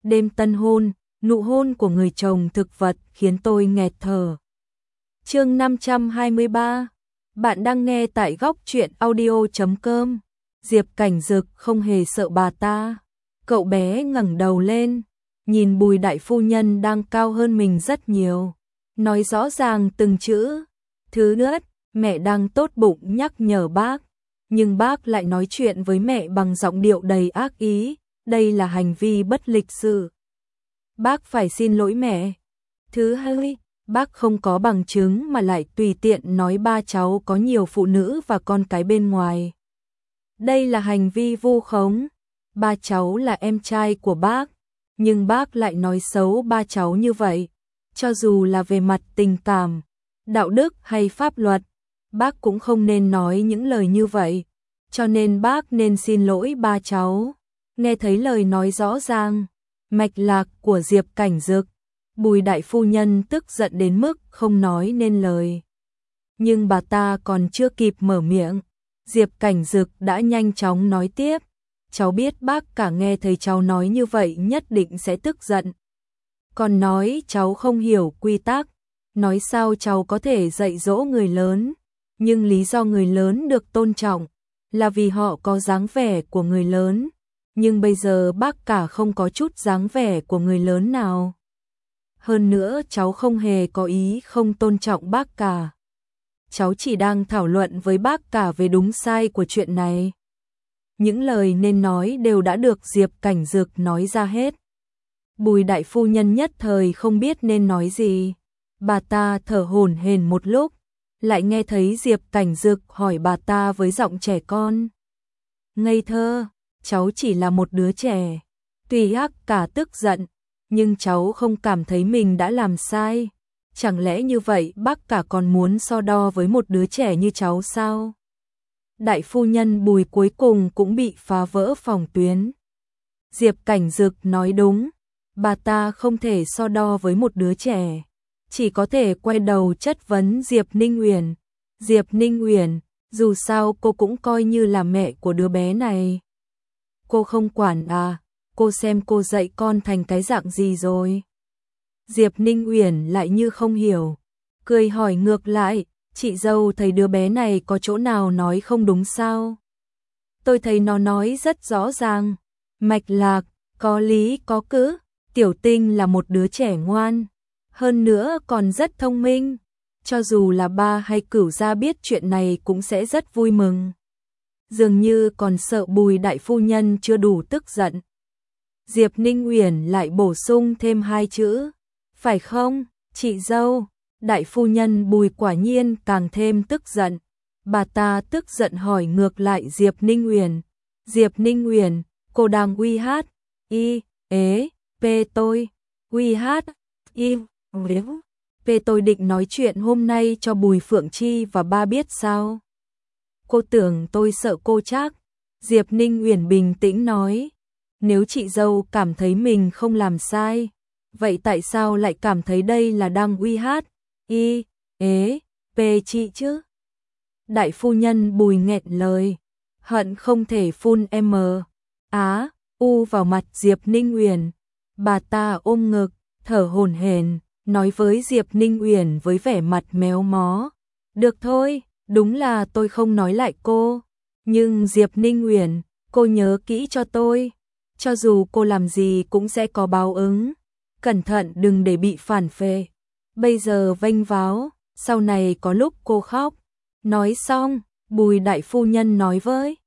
đêm tân hôn, nụ hôn của người chồng thực vật khiến tôi nghẹt thở. Chương 523. Bạn đang nghe tại góc truyện audio.com. Diệp Cảnh Dực không hề sợ bà ta. Cậu bé ngẩng đầu lên, nhìn Bùi đại phu nhân đang cao hơn mình rất nhiều, nói rõ ràng từng chữ. Thứ nhất, mẹ đang tốt bụng nhắc nhở bác, nhưng bác lại nói chuyện với mẹ bằng giọng điệu đầy ác ý, đây là hành vi bất lịch sự. Bác phải xin lỗi mẹ. Thứ hai, bác không có bằng chứng mà lại tùy tiện nói ba cháu có nhiều phụ nữ và con cái bên ngoài. Đây là hành vi vu khống. Ba cháu là em trai của bác, nhưng bác lại nói xấu ba cháu như vậy. Cho dù là về mặt tình cảm, đạo đức hay pháp luật, bác cũng không nên nói những lời như vậy. Cho nên bác nên xin lỗi ba cháu. Nghe thấy lời nói rõ ràng, mạch lạc của Diệp Cảnh Dực, Bùi đại phu nhân tức giận đến mức không nói nên lời. Nhưng bà ta còn chưa kịp mở miệng, Diệp Cảnh Dực đã nhanh chóng nói tiếp. Cháu biết bác cả nghe thấy cháu nói như vậy nhất định sẽ tức giận. Còn nói cháu không hiểu quy tắc, nói sao cháu có thể dạy dỗ người lớn. Nhưng lý do người lớn được tôn trọng là vì họ có dáng vẻ của người lớn. Nhưng bây giờ bác cả không có chút dáng vẻ của người lớn nào. Hơn nữa cháu không hề có ý không tôn trọng bác cả. Cháu chỉ đang thảo luận với bác cả về đúng sai của chuyện này. Những lời nên nói đều đã được Diệp Cảnh Dực nói ra hết. Bùi đại phu nhân nhất thời không biết nên nói gì. Bà ta thở hổn hển một lúc, lại nghe thấy Diệp Cảnh Dực hỏi bà ta với giọng trẻ con. Ngây thơ, cháu chỉ là một đứa trẻ. Tuy ác cả tức giận, nhưng cháu không cảm thấy mình đã làm sai. Chẳng lẽ như vậy bác cả còn muốn so đo với một đứa trẻ như cháu sao? Đại phu nhân Bùi cuối cùng cũng bị phá vỡ phòng tuyến. Diệp Cảnh Dực nói đúng, bà ta không thể so đo với một đứa trẻ, chỉ có thể quay đầu chất vấn Diệp Ninh Uyển. Diệp Ninh Uyển, dù sao cô cũng coi như là mẹ của đứa bé này. Cô không quản à, cô xem cô dạy con thành cái dạng gì rồi. Diệp Ninh Uyển lại như không hiểu, cười hỏi ngược lại, chị dâu thấy đứa bé này có chỗ nào nói không đúng sao? Tôi thấy nó nói rất rõ ràng, mạch lạc, có lý có cứ, Tiểu Tinh là một đứa trẻ ngoan, hơn nữa còn rất thông minh, cho dù là ba hay cửu gia biết chuyện này cũng sẽ rất vui mừng. Dường như còn sợ Bùi đại phu nhân chưa đủ tức giận. Diệp Ninh Uyển lại bổ sung thêm hai chữ, phải không, chị dâu? Đại phu nhân Bùi quả nhiên càng thêm tức giận. Bà ta tức giận hỏi ngược lại Diệp Ninh Uyển. Diệp Ninh Uyển, cô đang uy hát, y, ế, p tôi, uy hát, y, p tôi định nói chuyện hôm nay cho Bùi Phượng Chi và ba biết sao? Cô tưởng tôi sợ cô chắc? Diệp Ninh Uyển bình tĩnh nói. Nếu chị dâu cảm thấy mình không làm sai, vậy tại sao lại cảm thấy đây là đang uy hát? Y, ế, p chị chứ? Đại phu nhân Bùi nghẹn lời, hận không thể phun m, á, u vào mặt Diệp Ninh Uyển. Bà ta ôm ngực, thở hổn hển, nói với Diệp Ninh Uyển với vẻ mặt méo mó. Được thôi, đúng là tôi không nói lại cô. Nhưng Diệp Ninh Uyển, cô nhớ kỹ cho tôi. Cho dù cô làm gì cũng sẽ có báo ứng. Cẩn thận đừng để bị phản phệ. Bây giờ vênh váo, sau này có lúc cô khóc. Nói xong, Bùi đại phu nhân nói với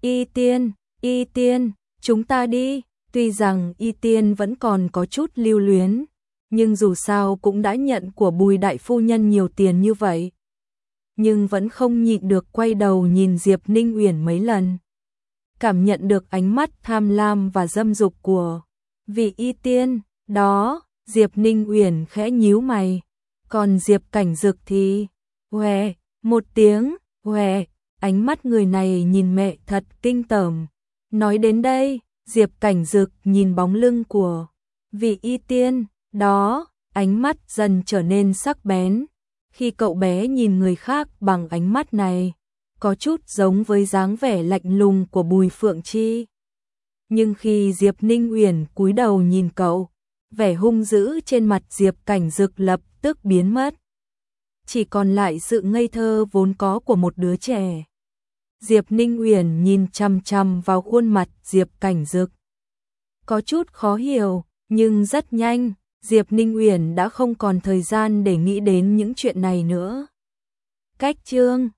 Y Tiên, chúng ta đi. Tuy rằng Y Tiên vẫn còn có chút lưu luyến, nhưng dù sao cũng đã nhận của Bùi đại phu nhân nhiều tiền như vậy. Nhưng vẫn không nhịn được quay đầu nhìn Diệp Ninh Uyển mấy lần. Cảm nhận được ánh mắt tham lam và dâm dục của vị Y Tiên, đó, Diệp Ninh Uyển khẽ nhíu mày. Còn Diệp Cảnh Dực thì, huề, một tiếng, huề, ánh mắt người này nhìn mẹ thật kinh tởm. Nói đến đây, Diệp Cảnh Dực nhìn bóng lưng của vị Y Tiên, đó, ánh mắt dần trở nên sắc bén. Khi cậu bé nhìn người khác bằng ánh mắt này, có chút giống với dáng vẻ lạnh lùng của Bùi Phượng Chi. Nhưng khi Diệp Ninh Uyển cúi đầu nhìn cậu, vẻ hung dữ trên mặt Diệp Cảnh Dực lập tức biến mất. Chỉ còn lại sự ngây thơ vốn có của một đứa trẻ. Diệp Ninh Uyển nhìn chằm chằm vào khuôn mặt Diệp Cảnh Dực. Có chút khó hiểu, nhưng rất nhanh, Diệp Ninh Uyển đã không còn thời gian để nghĩ đến những chuyện này nữa. Cách chương